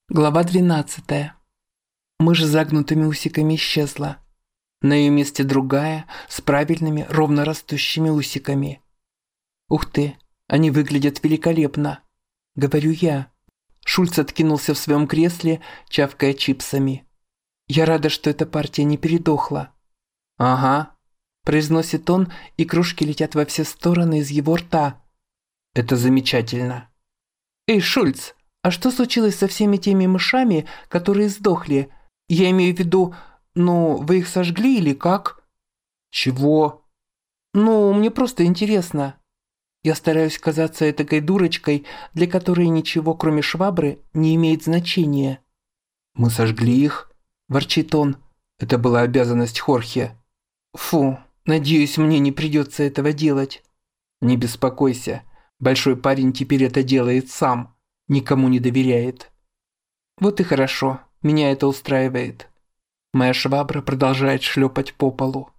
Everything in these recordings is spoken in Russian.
Глава 12. Мышь с загнутыми усиками исчезла. На ее месте другая, с правильными, ровно растущими усиками. «Ух ты, они выглядят великолепно!» — говорю я. Шульц откинулся в своем кресле, чавкая чипсами. «Я рада, что эта партия не передохла». «Ага», — произносит он, и кружки летят во все стороны из его рта. «Это замечательно». «Эй, Шульц, а что случилось со всеми теми мышами, которые сдохли? Я имею в виду, вы их сожгли или как?» «Чего?» Мне просто интересно». Я стараюсь казаться этакой дурочкой, для которой ничего, кроме швабры, не имеет значения. «Мы сожгли их?» – ворчит он. «Это была обязанность Хорхе». «Фу, надеюсь, мне не придется этого делать». «Не беспокойся, большой парень теперь это делает сам, никому не доверяет». «Вот и хорошо, меня это устраивает». Моя швабра продолжает шлепать по полу.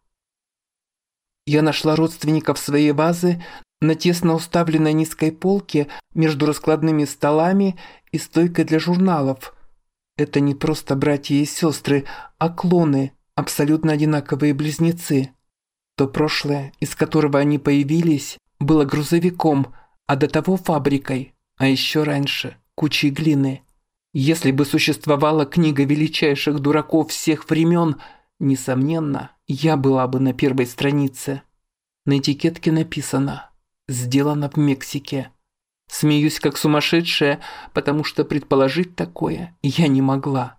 Я нашла родственников своей вазы на тесно уставленной низкой полке между раскладными столами и стойкой для журналов. Это не просто братья и сестры, а клоны, абсолютно одинаковые близнецы. То прошлое, из которого они появились, было грузовиком, а до того фабрикой, а еще раньше кучей глины. Если бы существовала книга величайших дураков всех времен, несомненно, я была бы на первой странице. На этикетке написано «Сделано в Мексике». Смеюсь как сумасшедшая, потому что предположить такое я не могла.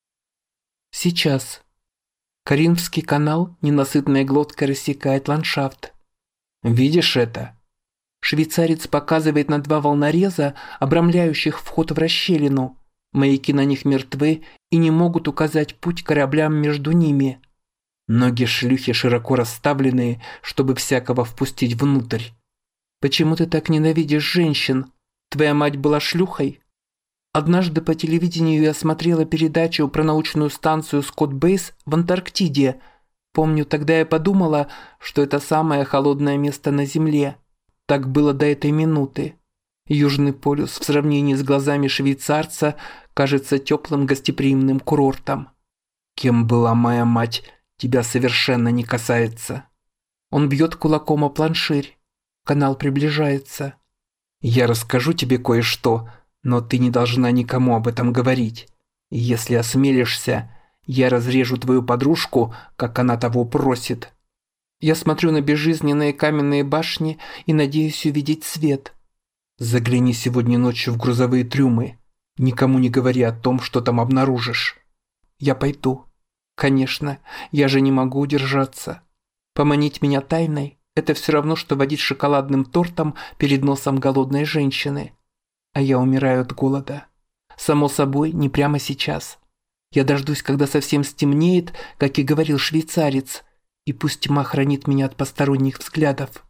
Сейчас. Каринфский канал ненасытной глоткой рассекает ландшафт. Видишь это? Швейцарец показывает на два волнореза, обрамляющих вход в расщелину. Маяки на них мертвы и не могут указать путь кораблям между ними. Ноги шлюхи широко расставленные, чтобы всякого впустить внутрь. Почему ты так ненавидишь женщин? Твоя мать была шлюхой? Однажды по телевидению я смотрела передачу про научную станцию Скотт-Бейс в Антарктиде. Помню, тогда я подумала, что это самое холодное место на Земле. Так было до этой минуты. Южный полюс в сравнении с глазами швейцарца кажется теплым гостеприимным курортом. Кем была моя мать, тебя совершенно не касается. Он бьет кулаком о планширь. Канал приближается. Я расскажу тебе кое-что, но ты не должна никому об этом говорить. Если осмелишься, я разрежу твою подружку, как она того просит. Я смотрю на безжизненные каменные башни и надеюсь увидеть свет. Загляни сегодня ночью в грузовые трюмы. Никому не говори о том, что там обнаружишь. Я пойду. Конечно, я же не могу удержаться. Поманить меня тайной – это все равно, что водить шоколадным тортом перед носом голодной женщины. А я умираю от голода. Само собой, не прямо сейчас. Я дождусь, когда совсем стемнеет, как и говорил швейцарец, и пусть тьма хранит меня от посторонних взглядов.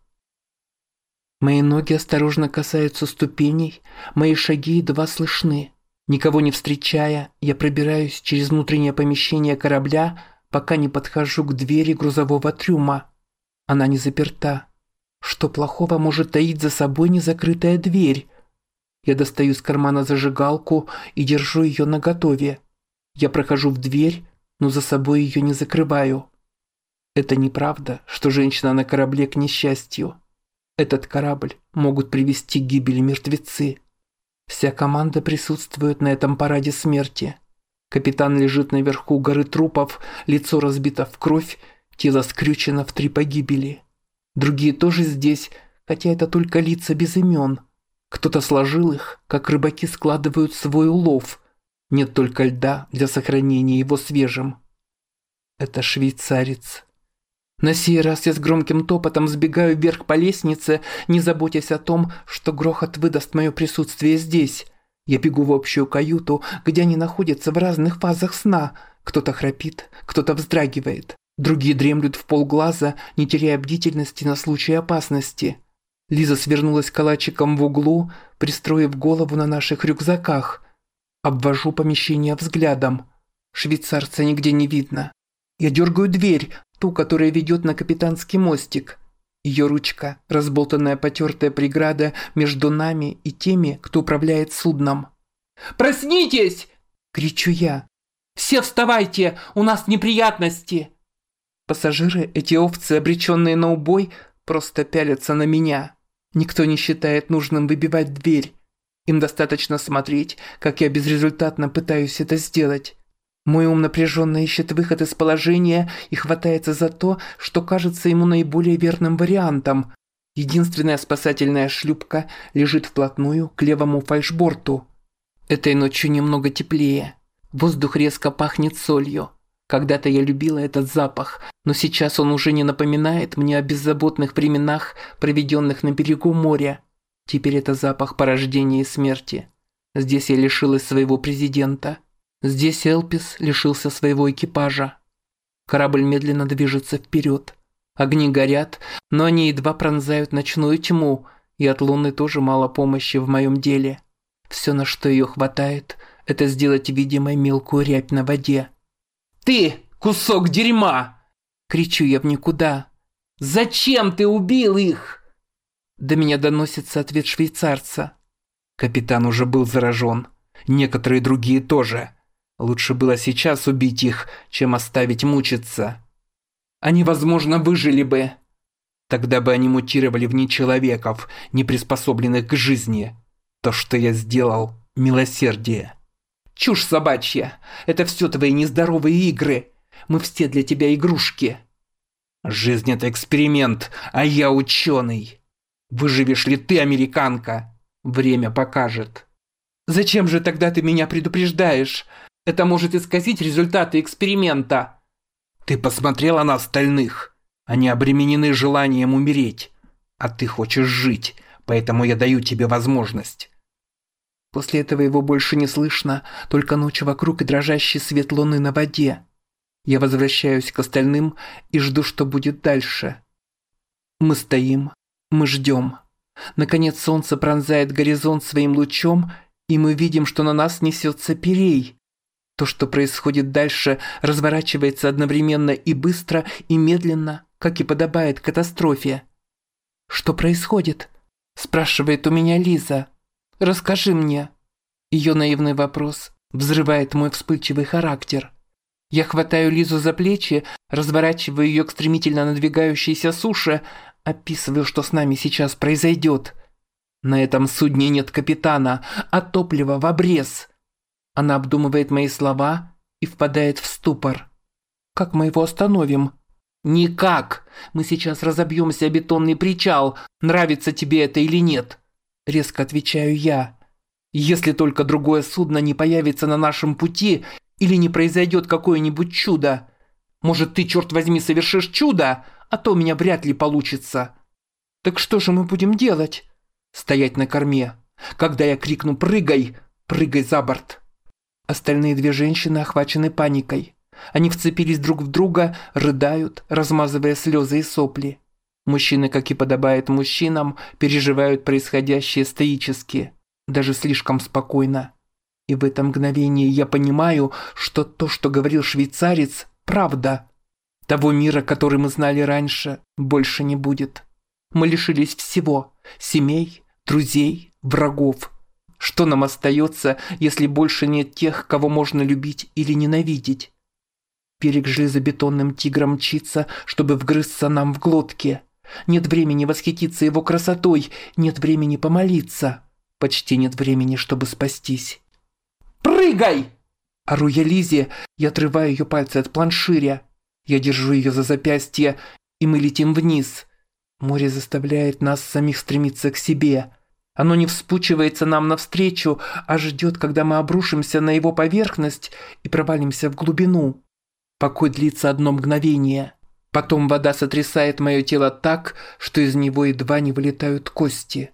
Мои ноги осторожно касаются ступеней, мои шаги едва слышны. Никого не встречая, я пробираюсь через внутреннее помещение корабля, пока не подхожу к двери грузового трюма. Она не заперта. Что плохого может таить за собой незакрытая дверь? Я достаю из кармана зажигалку и держу ее наготове. Я прохожу в дверь, но за собой ее не закрываю. Это неправда, что женщина на корабле к несчастью. Этот корабль могут привести к гибели мертвецы. Вся команда присутствует на этом параде смерти. Капитан лежит наверху горы трупов, лицо разбито в кровь, тело скрючено в 3 погибели. Другие тоже здесь, хотя это только лица без имен. Кто-то сложил их, как рыбаки складывают свой улов. Нет только льда для сохранения его свежим. Это швейцарец. На сей раз я с громким топотом сбегаю вверх по лестнице, не заботясь о том, что грохот выдаст мое присутствие здесь. Я бегу в общую каюту, где они находятся в разных фазах сна. Кто-то храпит, кто-то вздрагивает. Другие дремлют в полглаза, не теряя бдительности на случай опасности. Лиза свернулась калачиком в углу, пристроив голову на наших рюкзаках. Обвожу помещение взглядом. Швейцарца нигде не видно. Я дергаю дверь, ту, которая ведет на капитанский мостик. Ее ручка, разболтанная потертая преграда между нами и теми, кто управляет судном. «Проснитесь!» Кричу я. «Все вставайте! У нас неприятности!» Пассажиры, эти овцы, обреченные на убой, просто пялятся на меня. Никто не считает нужным выбивать дверь. Им достаточно смотреть, как я безрезультатно пытаюсь это сделать. Мой ум напряженно ищет выход из положения и хватается за то, что кажется ему наиболее верным вариантом. Единственная спасательная шлюпка лежит вплотную к левому фальшборту. Этой ночью немного теплее. Воздух резко пахнет солью. Когда-то я любила этот запах, но сейчас он уже не напоминает мне о беззаботных временах, проведенных на берегу моря. Теперь это запах порождения и смерти. Здесь я лишилась своего президента. Здесь Элпис лишился своего экипажа. Корабль медленно движется вперед. Огни горят, но они едва пронзают ночную тьму, и от луны тоже мало помощи в моем деле. Все, на что ее хватает, это сделать видимой мелкую рябь на воде. «Ты, кусок дерьма!» – кричу я в никуда. «Зачем ты убил их?» До меня доносится ответ швейцарца. Капитан уже был заражен. Некоторые другие тоже. Лучше было сейчас убить их, чем оставить мучиться. Они, возможно, выжили бы. Тогда бы они мутировали в нечеловеков, не приспособленных к жизни. То, что я сделал, милосердие. Чушь собачья. Это все твои нездоровые игры. Мы все для тебя игрушки. Жизнь – это эксперимент, а я ученый. Выживешь ли ты, американка? Время покажет. Зачем же тогда ты меня предупреждаешь? Это может исказить результаты эксперимента. Ты посмотрела на остальных. Они обременены желанием умереть. А ты хочешь жить, поэтому я даю тебе возможность. После этого его больше не слышно, только ночь вокруг и дрожащий свет луны на воде. Я возвращаюсь к остальным и жду, что будет дальше. Мы стоим, мы ждем. Наконец солнце пронзает горизонт своим лучом, и мы видим, что на нас несется Пирей. То, что происходит дальше, разворачивается одновременно и быстро, и медленно, как и подобает катастрофе. «Что происходит?» – спрашивает у меня Лиза. «Расскажи мне». Ее наивный вопрос взрывает мой вспыльчивый характер. Я хватаю Лизу за плечи, разворачиваю ее к стремительно надвигающейся суше, описываю, что с нами сейчас произойдет. На этом судне нет капитана, а топлива в обрез. Она обдумывает мои слова и впадает в ступор. «Как мы его остановим?» «Никак! Мы сейчас разобьемся о бетонный причал, нравится тебе это или нет?» Резко отвечаю я. «Если только другое судно не появится на нашем пути или не произойдет какое-нибудь чудо. Может, ты, черт возьми, совершишь чудо, а то у меня вряд ли получится». «Так что же мы будем делать?» «Стоять на корме. Когда я крикну «прыгай», прыгай за борт». Остальные две женщины охвачены паникой. Они вцепились друг в друга, рыдают, размазывая слезы и сопли. Мужчины, как и подобает мужчинам, переживают происходящее стоически, даже слишком спокойно. И в это мгновение я понимаю, что то, что говорил швейцарец, правда. Того мира, который мы знали раньше, больше не будет. Мы лишились всего – семей, друзей, врагов. Что нам остается, если больше нет тех, кого можно любить или ненавидеть? Берег железобетонным тигром мчится, чтобы вгрызться нам в глотки. Нет времени восхититься его красотой, нет времени помолиться. Почти нет времени, чтобы спастись. «Прыгай!» Ору я Лизе, я отрываю ее пальцы от планширя. Я держу ее за запястье, и мы летим вниз. Море заставляет нас самих стремиться к себе. Оно не вспучивается нам навстречу, а ждет, когда мы обрушимся на его поверхность и провалимся в глубину. Покой длится одно мгновение. Потом вода сотрясает мое тело так, что из него едва не вылетают кости.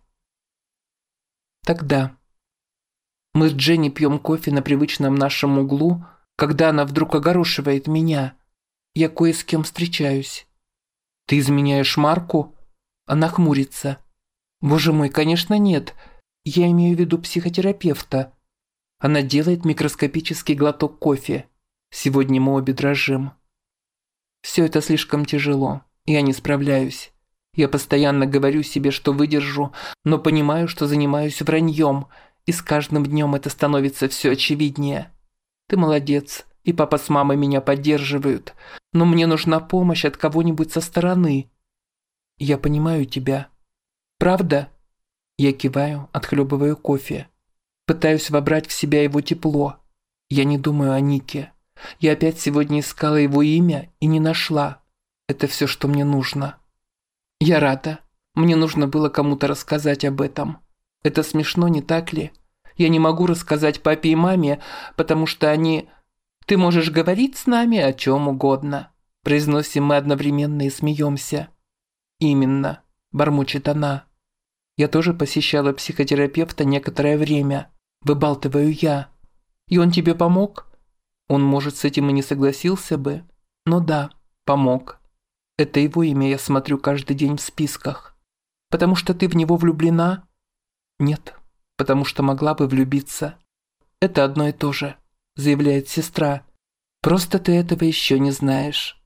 Тогда мы с Дженни пьем кофе на привычном нашем углу, когда она вдруг огорошивает меня. Я кое с кем встречаюсь. «Ты изменяешь Марку?» Она хмурится. «Боже мой, конечно нет. Я имею в виду психотерапевта». Она делает микроскопический глоток кофе. Сегодня мы обе дрожим. Все это слишком тяжело. Я не справляюсь. Я постоянно говорю себе, что выдержу, но понимаю, что занимаюсь враньем, и с каждым днем это становится все очевиднее. Ты молодец, и папа с мамой меня поддерживают. Но мне нужна помощь от кого-нибудь со стороны. Я понимаю тебя. Правда? Я киваю, отхлебываю кофе. Пытаюсь вобрать в себя его тепло. Я не думаю о Нике. Я опять сегодня искала его имя и не нашла. Это все, что мне нужно. Я рада. Мне нужно было кому-то рассказать об этом. Это смешно, не так ли? Я не могу рассказать папе и маме, потому что они... «Ты можешь говорить с нами о чем угодно», – произносим мы одновременно и смеемся. «Именно», – бормочет она. «Я тоже посещала психотерапевта некоторое время. Выбалтываю я. И он тебе помог?» Он, может, с этим и не согласился бы, но да, помог. Это его имя я смотрю каждый день в списках. Потому что ты в него влюблена? Нет, потому что могла бы влюбиться. Это одно и то же, заявляет сестра. Просто ты этого еще не знаешь.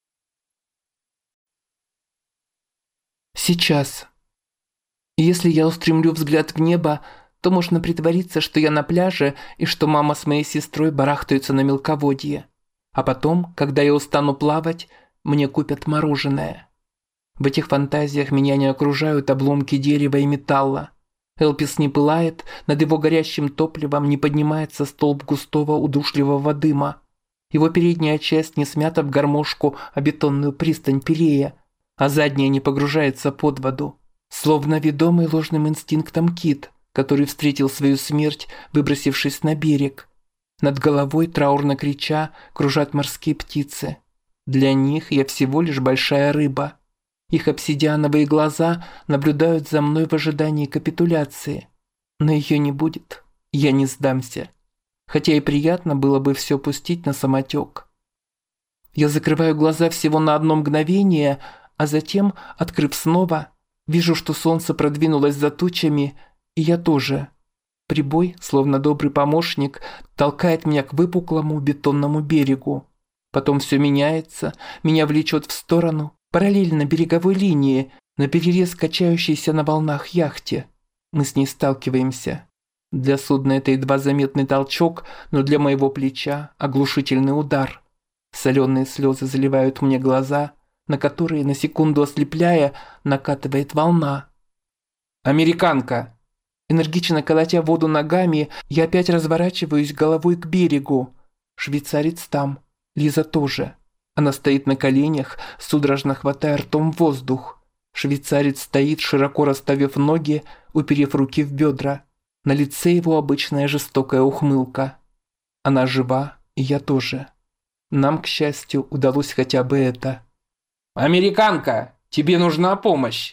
Сейчас. Если я устремлю взгляд в небо, то можно притвориться, что я на пляже и что мама с моей сестрой барахтаются на мелководье. А потом, когда я устану плавать, мне купят мороженое. В этих фантазиях меня не окружают обломки дерева и металла. Элпис не пылает, над его горящим топливом не поднимается столб густого удушливого дыма. Его передняя часть не смята в гармошку о бетонную пристань Пирея, а задняя не погружается под воду. Словно ведомый ложным инстинктом кит, который встретил свою смерть, выбросившись на берег. Над головой, траурно крича, кружат морские птицы. Для них я всего лишь большая рыба. Их обсидиановые глаза наблюдают за мной в ожидании капитуляции. Но ее не будет. Я не сдамся. Хотя и приятно было бы все пустить на самотек. Я закрываю глаза всего на одно мгновение, а затем, открыв снова, вижу, что солнце продвинулось за тучами, и я тоже. Прибой, словно добрый помощник, толкает меня к выпуклому бетонному берегу. Потом все меняется, меня влечет в сторону, параллельно береговой линии, наперерез качающейся на волнах яхте. Мы с ней сталкиваемся. Для судна это едва заметный толчок, но для моего плеча оглушительный удар. Соленые слезы заливают мне глаза, на которые, на секунду ослепляя, накатывает волна. «Американка!» Энергично колотя воду ногами, я опять разворачиваюсь головой к берегу. Швейцарец там. Лиза тоже. Она стоит на коленях, судорожно хватая ртом воздух. Швейцарец стоит, широко расставив ноги, уперев руки в бедра. На лице его обычная жестокая ухмылка. Она жива, и я тоже. Нам, к счастью, удалось хотя бы это. «Американка, тебе нужна помощь?»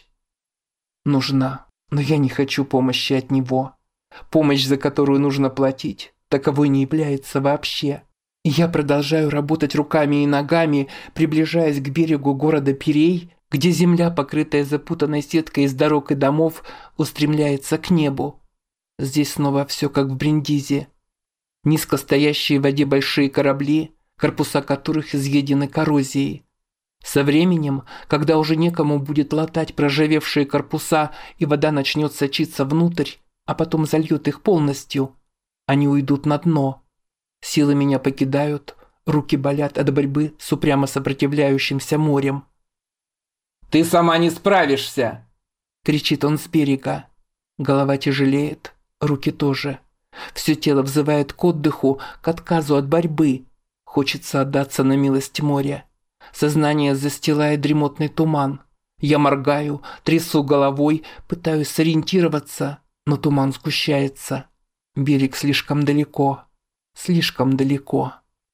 Нужна, но я не хочу помощи от него. Помощь, за которую нужно платить, таковой не является вообще. И я продолжаю работать руками и ногами, приближаясь к берегу города Пирей, где земля, покрытая запутанной сеткой из дорог и домов, устремляется к небу. Здесь снова все как в Бриндизи. Низко стоящие в воде большие корабли, корпуса которых изъедены коррозией. Со временем, когда уже некому будет латать проржавевшие корпуса и вода начнет сочиться внутрь, а потом зальет их полностью, они уйдут на дно. Силы меня покидают, руки болят от борьбы с упрямо сопротивляющимся морем. «Ты сама не справишься!» – кричит он с берега. Голова тяжелеет, руки тоже. Все тело взывает к отдыху, к отказу от борьбы. Хочется отдаться на милость моря. Сознание застилает дремотный туман. Я моргаю, трясу головой, пытаюсь сориентироваться, но туман сгущается. Берег слишком далеко. Слишком далеко.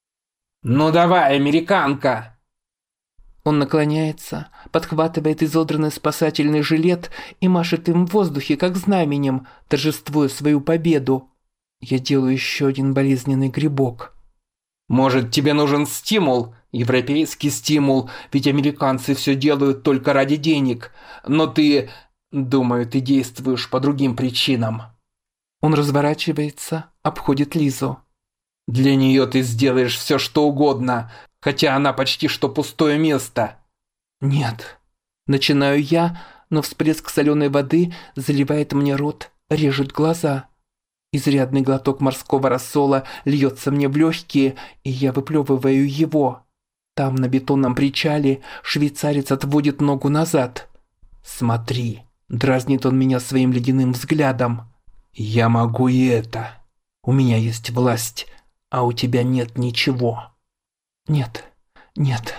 «Ну давай, американка!» Он наклоняется, подхватывает изодранный спасательный жилет и машет им в воздухе, как знаменем, торжествуя свою победу. Я делаю еще один болезненный грибок. «Может, тебе нужен стимул? Европейский стимул, ведь американцы все делают только ради денег. Но ты... думаю, ты действуешь по другим причинам». Он разворачивается, обходит Лизу. «Для нее ты сделаешь все, что угодно, хотя она почти что пустое место». «Нет». Начинаю я, но всплеск соленой воды заливает мне рот, режет глаза. Изрядный глоток морского рассола льется мне в легкие, и я выплевываю его. Там, на бетонном причале, швейцарец отводит ногу назад. «Смотри», – дразнит он меня своим ледяным взглядом. «Я могу и это. У меня есть власть, а у тебя нет ничего». «Нет, нет,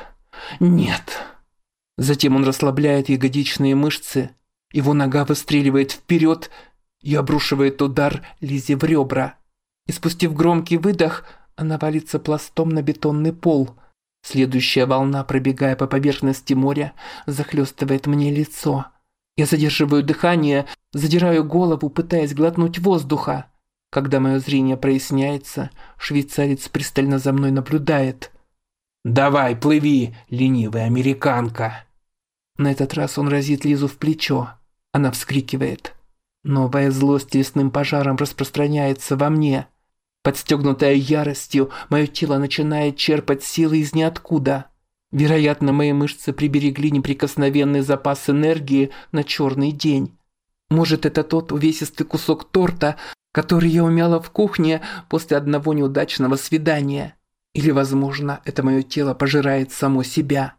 нет». Затем он расслабляет ягодичные мышцы, его нога выстреливает вперед и обрушивает удар Лизе в ребра. И спустив громкий выдох, она валится пластом на бетонный пол. Следующая волна, пробегая по поверхности моря, захлестывает мне лицо. Я задерживаю дыхание, задираю голову, пытаясь глотнуть воздуха. Когда мое зрение проясняется, швейцарец пристально за мной наблюдает. «Давай, плыви, ленивая американка!» На этот раз он разит Лизу в плечо. Она вскрикивает. Новая злость лесным пожаром распространяется во мне. Подстегнутая яростью, мое тело начинает черпать силы из ниоткуда. Вероятно, мои мышцы приберегли неприкосновенный запас энергии на черный день. Может, это тот увесистый кусок торта, который я умяла в кухне после одного неудачного свидания. Или, возможно, это мое тело пожирает само себя.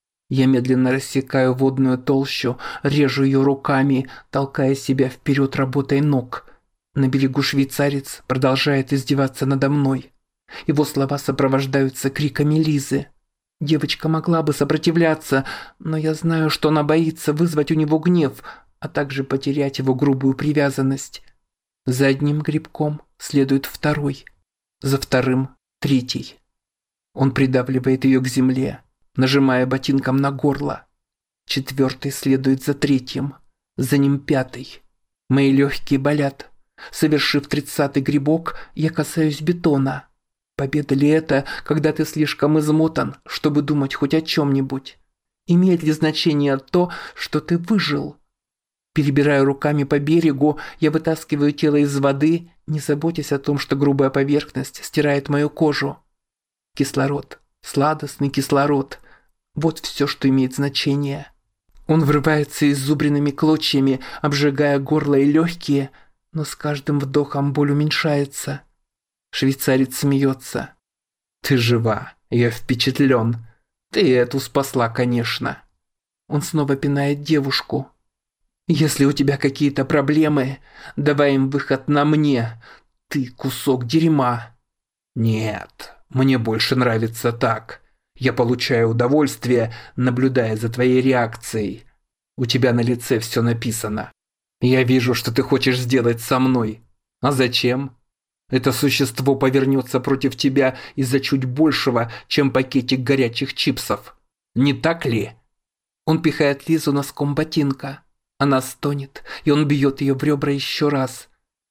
Я медленно рассекаю водную толщу, режу ее руками, толкая себя вперед работой ног. На берегу швейцарец продолжает издеваться надо мной. Его слова сопровождаются криками Лизы. Девочка могла бы сопротивляться, но я знаю, что она боится вызвать у него гнев, а также потерять его грубую привязанность. За одним грибком следует второй, за вторым – третий. Он придавливает ее к земле, нажимая ботинком на горло. Четвертый следует за третьим, за ним пятый. Мои легкие болят. Совершив 30-й грибок, я касаюсь бетона. Победа ли это, когда ты слишком измотан, чтобы думать хоть о чем-нибудь? Имеет ли значение то, что ты выжил? Перебирая руками по берегу, я вытаскиваю тело из воды, не заботясь о том, что грубая поверхность стирает мою кожу. Кислород. Сладостный кислород. Вот все, что имеет значение. Он врывается иззубренными клочьями, обжигая горло и легкие, но с каждым вдохом боль уменьшается. Швейцарец смеется. «Ты жива, я впечатлен. Ты эту спасла, конечно». Он снова пинает девушку. «Если у тебя какие-то проблемы, давай им выход на мне. Ты кусок дерьма». «Нет, мне больше нравится так. Я получаю удовольствие, наблюдая за твоей реакцией. У тебя на лице все написано. Я вижу, что ты хочешь сделать со мной. А зачем? Это существо повернется против тебя из-за чуть большего, чем пакетик горячих чипсов. Не так ли?» Он пихает Лизу носком ботинка. Она стонет, и он бьет ее в ребра еще раз.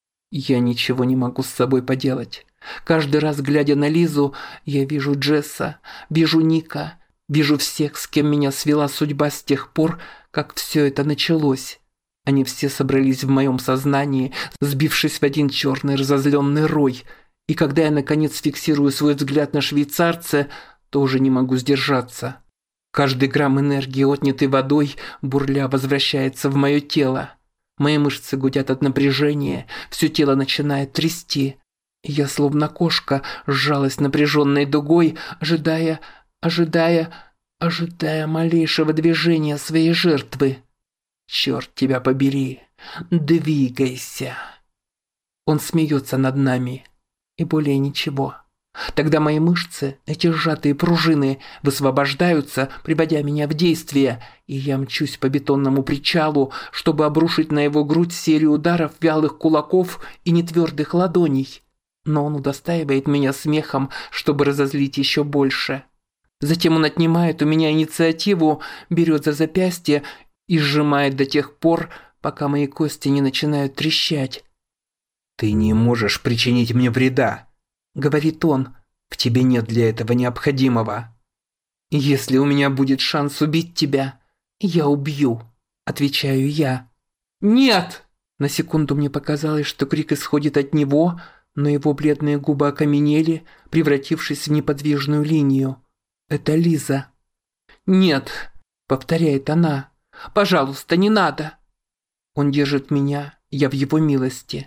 Я ничего не могу с собой поделать. Каждый раз, глядя на Лизу, я вижу Джесса, вижу Ника, вижу всех, с кем меня свела судьба с тех пор, как все это началось. Они все собрались в моем сознании, сбившись в один черный разозленный рой. И когда я наконец фиксирую свой взгляд на швейцарца, то уже не могу сдержаться. Каждый грамм энергии, отнятый водой, бурля возвращается в мое тело. Мои мышцы гудят от напряжения, все тело начинает трясти. И я, словно кошка, сжалась напряженной дугой, ожидая малейшего движения своей жертвы. «Черт тебя побери! Двигайся!» Он смеется над нами. И более ничего. Тогда мои мышцы, эти сжатые пружины, высвобождаются, приводя меня в действие, и я мчусь по бетонному причалу, чтобы обрушить на его грудь серию ударов вялых кулаков и нетвердых ладоней. Но он удостаивает меня смехом, чтобы разозлить еще больше. Затем он отнимает у меня инициативу, берет за запястье и сжимает до тех пор, пока мои кости не начинают трещать. «Ты не можешь причинить мне вреда», — говорит он. «В тебе нет для этого необходимого». «Если у меня будет шанс убить тебя, я убью», — отвечаю я. «Нет!» На секунду мне показалось, что крик исходит от него, но его бледные губы окаменели, превратившись в неподвижную линию. Это Лиза. «Нет», — повторяет она. «Пожалуйста, не надо». Он держит меня, я в его милости.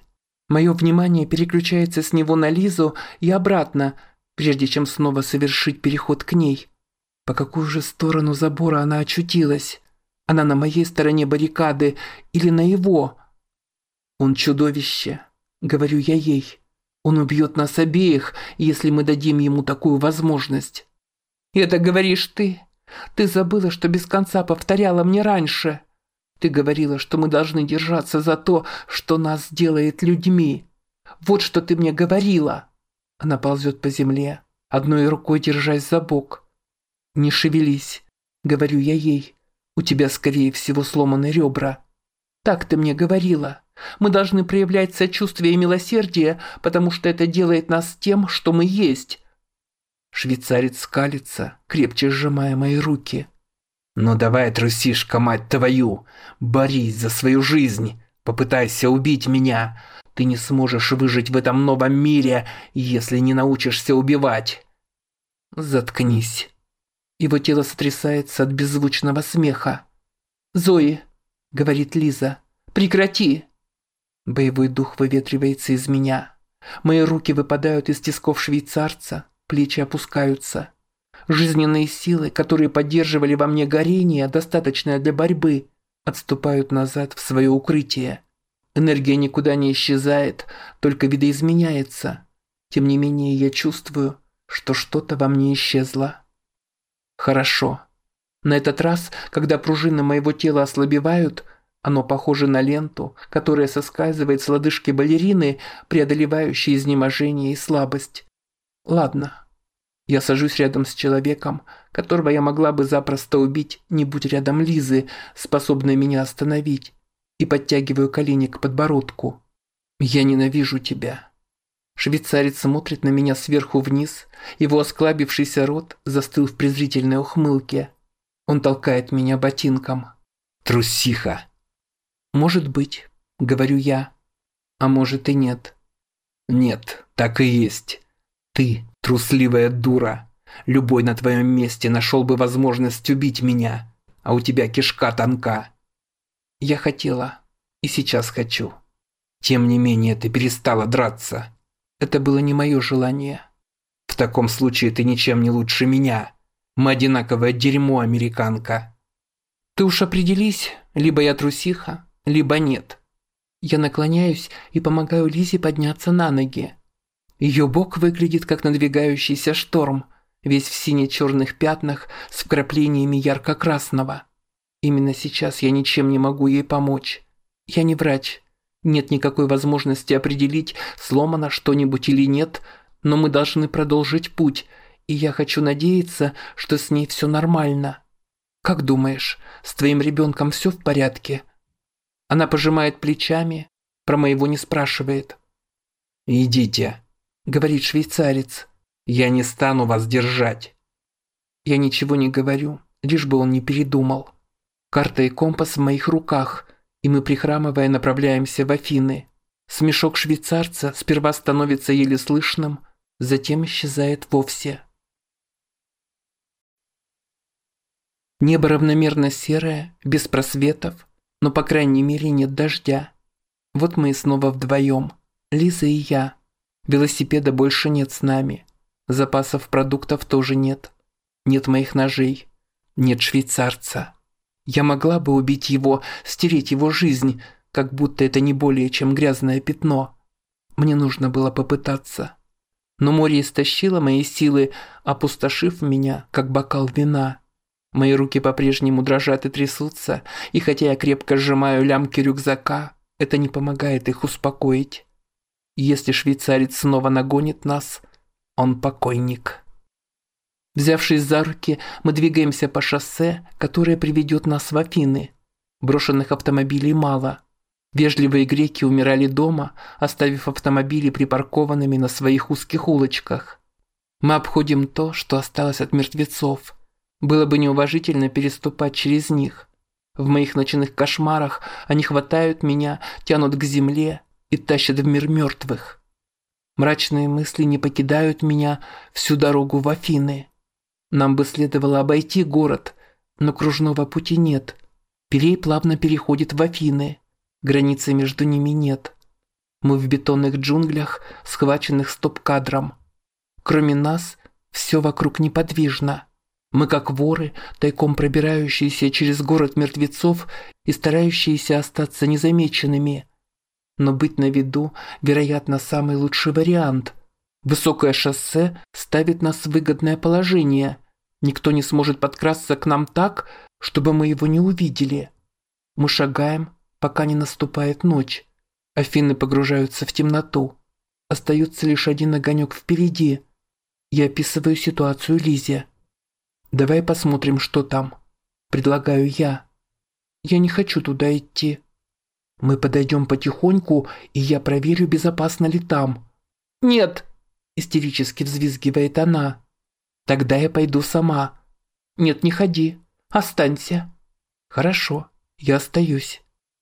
Мое внимание переключается с него на Лизу и обратно, прежде чем снова совершить переход к ней. По какую же сторону забора она очутилась? Она на моей стороне баррикады или на его? Он чудовище, говорю я ей. Он убьет нас обеих, если мы дадим ему такую возможность. Это говоришь ты. Ты забыла, что без конца повторяла мне раньше. Ты говорила, что мы должны держаться за то, что нас делает людьми. Вот что ты мне говорила. Она ползет по земле, одной рукой держась за бок. Не шевелись, говорю я ей. У тебя, скорее всего, сломаны ребра. Так ты мне говорила. Мы должны проявлять сочувствие и милосердие, потому что это делает нас тем, что мы есть. Швейцарец скалится, крепче сжимая мои руки. «Ну давай, трусишка, мать твою! Борись за свою жизнь! Попытайся убить меня! Ты не сможешь выжить в этом новом мире, если не научишься убивать!» «Заткнись!» Его тело сотрясается от беззвучного смеха. «Зои!» — говорит Лиза. «Прекрати!» Боевой дух выветривается из меня. Мои руки выпадают из тисков швейцарца, плечи опускаются. Жизненные силы, которые поддерживали во мне горение, достаточное для борьбы, отступают назад в свое укрытие. Энергия никуда не исчезает, только видоизменяется. Тем не менее, я чувствую, что что-то во мне исчезло. Хорошо. На этот раз, когда пружины моего тела ослабевают, оно похоже на ленту, которая соскальзывает с лодыжки балерины, преодолевающей изнеможение и слабость. Ладно. Я сажусь рядом с человеком, которого я могла бы запросто убить, не будь рядом Лизы, способной меня остановить, и подтягиваю колени к подбородку. Я ненавижу тебя. Швейцарец смотрит на меня сверху вниз, его осклабившийся рот застыл в презрительной ухмылке. Он толкает меня ботинком. «Трусиха!» «Может быть», — говорю я, — «а может и нет». «Нет, так и есть. Ты трусливая дура. Любой на твоем месте нашел бы возможность убить меня, а у тебя кишка тонка». «Я хотела, и сейчас хочу». «Тем не менее ты перестала драться». «Это было не мое желание». «В таком случае ты ничем не лучше меня. Мы одинаковое дерьмо, американка». «Ты уж определись, либо я трусиха, либо нет». Я наклоняюсь и помогаю Лизе подняться на ноги. Ее бок выглядит как надвигающийся шторм, весь в сине-черных пятнах с вкраплениями ярко-красного. Именно сейчас я ничем не могу ей помочь. Я не врач. Нет никакой возможности определить, сломано что-нибудь или нет, но мы должны продолжить путь, и я хочу надеяться, что с ней все нормально. Как думаешь, с твоим ребенком все в порядке? Она пожимает плечами, про моего не спрашивает. «Идите», — говорит швейцарец. «Я не стану вас держать». Я ничего не говорю, лишь бы он не передумал. Карта и компас в моих руках, и мы, прихрамывая, направляемся в Афины. Смешок швейцарца сперва становится еле слышным, затем исчезает вовсе. Небо равномерно серое, без просветов, но, по крайней мере, нет дождя. Вот мы и снова вдвоем, Лиза и я. Велосипеда больше нет с нами. Запасов продуктов тоже нет. Нет моих ножей. Нет швейцарца. Я могла бы убить его, стереть его жизнь, как будто это не более чем грязное пятно. Мне нужно было попытаться. Но море истощило мои силы, опустошив меня, как бокал вина. Мои руки по-прежнему дрожат и трясутся, и хотя я крепко сжимаю лямки рюкзака, это не помогает их успокоить. Если швейцарец снова нагонит нас, он покойник. Взявшись за руки, мы двигаемся по шоссе, которое приведет нас в Афины. Брошенных автомобилей мало. Вежливые греки умирали дома, оставив автомобили припаркованными на своих узких улочках. Мы обходим то, что осталось от мертвецов. Было бы неуважительно переступать через них. В моих ночных кошмарах они хватают меня, тянут к земле и тащат в мир мертвых. Мрачные мысли не покидают меня всю дорогу в Афины. Нам бы следовало обойти город, но кружного пути нет. Пирей плавно переходит в Афины. Границы между ними нет. Мы в бетонных джунглях, схваченных стоп-кадром. Кроме нас, все вокруг неподвижно. Мы как воры, тайком пробирающиеся через город мертвецов и старающиеся остаться незамеченными. Но быть на виду, вероятно, самый лучший вариант. Высокое шоссе ставит нас в выгодное положение. Никто не сможет подкрасться к нам так, чтобы мы его не увидели. Мы шагаем, пока не наступает ночь. Афины погружаются в темноту. Остается лишь один огонек впереди. Я описываю ситуацию Лизе. «Давай посмотрим, что там», – предлагаю я. «Я не хочу туда идти». «Мы подойдем потихоньку, и я проверю, безопасно ли там». «Нет!» – истерически взвизгивает она. «Тогда я пойду сама». «Нет, не ходи. Останься». «Хорошо, я остаюсь».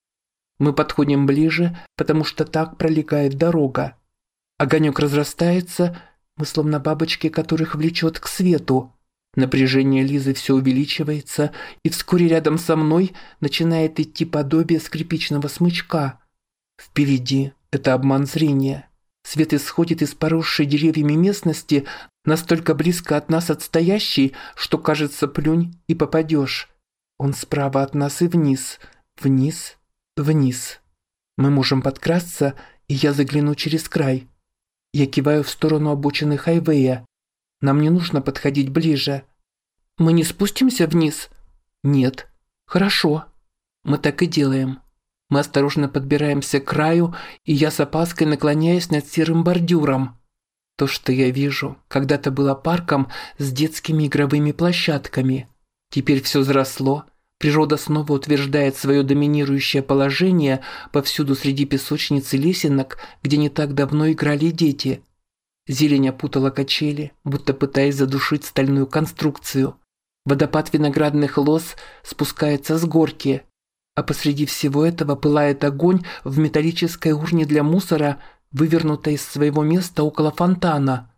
Мы подходим ближе, потому что так пролегает дорога. Огонек разрастается, мы словно бабочки, которых влечет к свету. Напряжение Лизы все увеличивается, и вскоре рядом со мной начинает идти подобие скрипичного смычка. Впереди это обман зрения. Свет исходит из поросшей деревьями местности, настолько близко от нас отстоящей, что кажется, плюнь и попадешь. Он справа от нас и вниз, вниз, вниз. Мы можем подкрасться, и я загляну через край. Я киваю в сторону обочины хайвея. Нам не нужно подходить ближе. Мы не спустимся вниз? Нет. Хорошо. Мы так и делаем. Мы осторожно подбираемся к краю, и я с опаской наклоняюсь над серым бордюром. То, что я вижу, когда-то было парком с детскими игровыми площадками. Теперь все заросло. Природа снова утверждает свое доминирующее положение повсюду среди песочниц и лесенок, где не так давно играли дети. Зелень опутала качели, будто пытаясь задушить стальную конструкцию. Водопад виноградных лоз спускается с горки, а посреди всего этого пылает огонь в металлической урне для мусора, вывернутой из своего места около фонтана.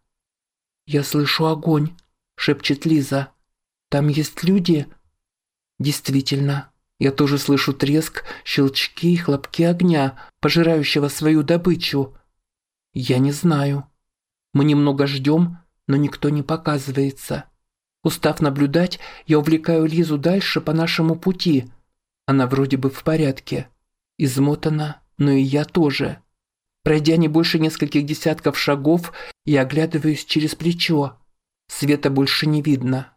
«Я слышу огонь», – шепчет Лиза. «Там есть люди?» Действительно, я тоже слышу треск, щелчки и хлопки огня, пожирающего свою добычу. Я не знаю. Мы немного ждем, но никто не показывается. Устав наблюдать, я увлекаю Лизу дальше по нашему пути. Она вроде бы в порядке. Измотана, но и я тоже. Пройдя не больше нескольких десятков шагов, я оглядываюсь через плечо. Света больше не видно.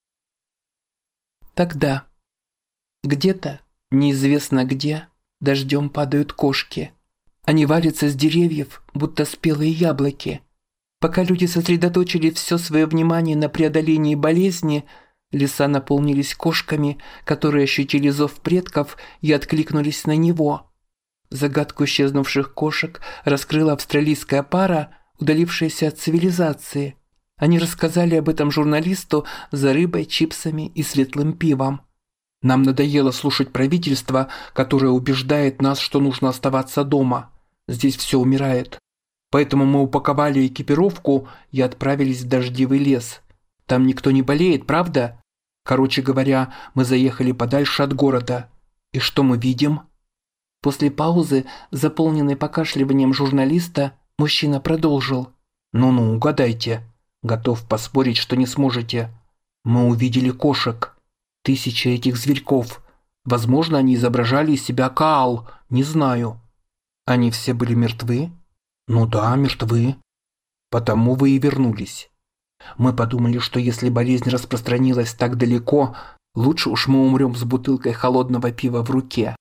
Тогда где-то, неизвестно где, дождем падают кошки. Они валятся с деревьев, будто спелые яблоки. Пока люди сосредоточили все свое внимание на преодолении болезни, леса наполнились кошками, которые ощутили зов предков и откликнулись на него. Загадку исчезнувших кошек раскрыла австралийская пара, удалившаяся от цивилизации. Они рассказали об этом журналисту за рыбой, чипсами и светлым пивом. Нам надоело слушать правительство, которое убеждает нас, что нужно оставаться дома. Здесь все умирает. Поэтому мы упаковали экипировку и отправились в дождливый лес. Там никто не болеет, правда? Короче говоря, мы заехали подальше от города. И что мы видим? После паузы, заполненной покашливанием журналиста, мужчина продолжил. «Ну-ну, угадайте. Готов поспорить, что не сможете. Мы увидели кошек. 1000 этих зверьков. Возможно, они изображали из себя коал, не знаю. Они все были мертвы? Ну да, мертвы. Потому вы и вернулись. Мы подумали, что если болезнь распространилась так далеко, лучше уж мы умрем с бутылкой холодного пива в руке».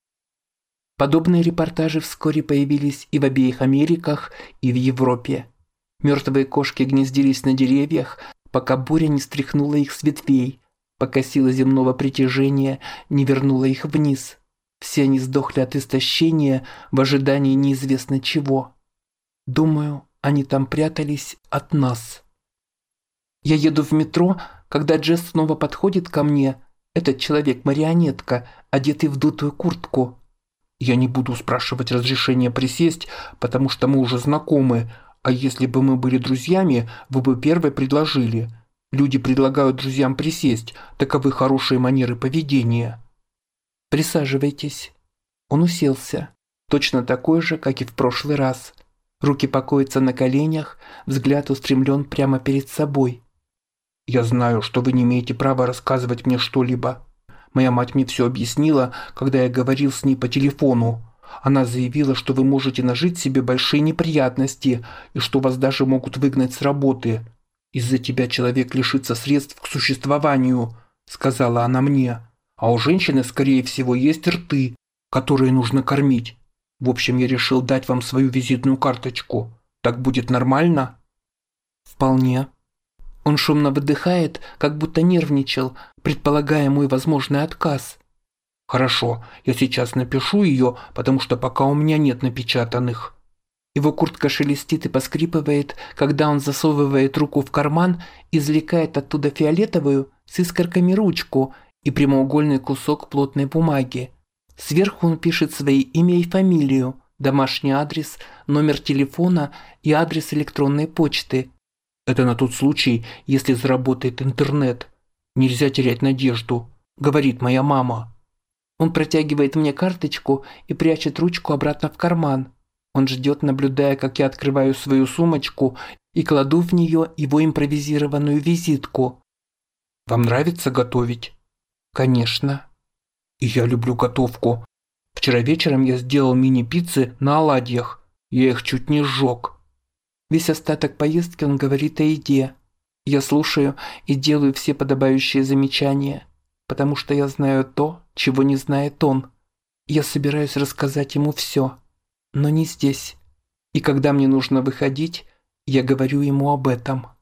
Подобные репортажи вскоре появились и в обеих Америках, и в Европе. Мертвые кошки гнездились на деревьях, пока буря не стряхнула их с ветвей, пока сила земного притяжения не вернула их вниз. Все они сдохли от истощения в ожидании неизвестно чего. Думаю, они там прятались от нас. Я еду в метро, когда Джесс снова подходит ко мне. Этот человек-марионетка, одетый в дутую куртку. Я не буду спрашивать разрешения присесть, потому что мы уже знакомы, а если бы мы были друзьями, вы бы первой предложили. Люди предлагают друзьям присесть, таковы хорошие манеры поведения. Присаживайтесь. Он уселся. точно такой же, как и в прошлый раз. Руки покоятся на коленях, взгляд устремлен прямо перед собой. «Я знаю, что вы не имеете права рассказывать мне что-либо. Моя мать мне все объяснила, когда я говорил с ней по телефону. Она заявила, что вы можете нажить себе большие неприятности и что вас даже могут выгнать с работы. Из-за тебя человек лишится средств к существованию», — сказала она мне. «А у женщины, скорее всего, есть рты, которые нужно кормить. В общем, я решил дать вам свою визитную карточку. Так будет нормально?» «Вполне». Он шумно выдыхает, как будто нервничал, предполагая мой возможный отказ. «Хорошо, я сейчас напишу ее, потому что пока у меня нет напечатанных». Его куртка шелестит и поскрипывает, когда он засовывает руку в карман, извлекает оттуда фиолетовую с искорками ручку и прямоугольный кусок плотной бумаги. Сверху он пишет свои имя и фамилию, домашний адрес, номер телефона и адрес электронной почты. «Это на тот случай, если заработает интернет. Нельзя терять надежду», — говорит моя мама. Он протягивает мне карточку и прячет ручку обратно в карман. Он ждет, наблюдая, как я открываю свою сумочку и кладу в нее его импровизированную визитку. «Вам нравится готовить?» «Конечно». «И я люблю готовку. Вчера вечером я сделал мини-пиццы на оладьях. Я их чуть не сжег». Весь остаток поездки он говорит о еде. Я слушаю и делаю все подобающие замечания, потому что я знаю то, чего не знает он. Я собираюсь рассказать ему все, но не здесь. И когда мне нужно выходить, я говорю ему об этом.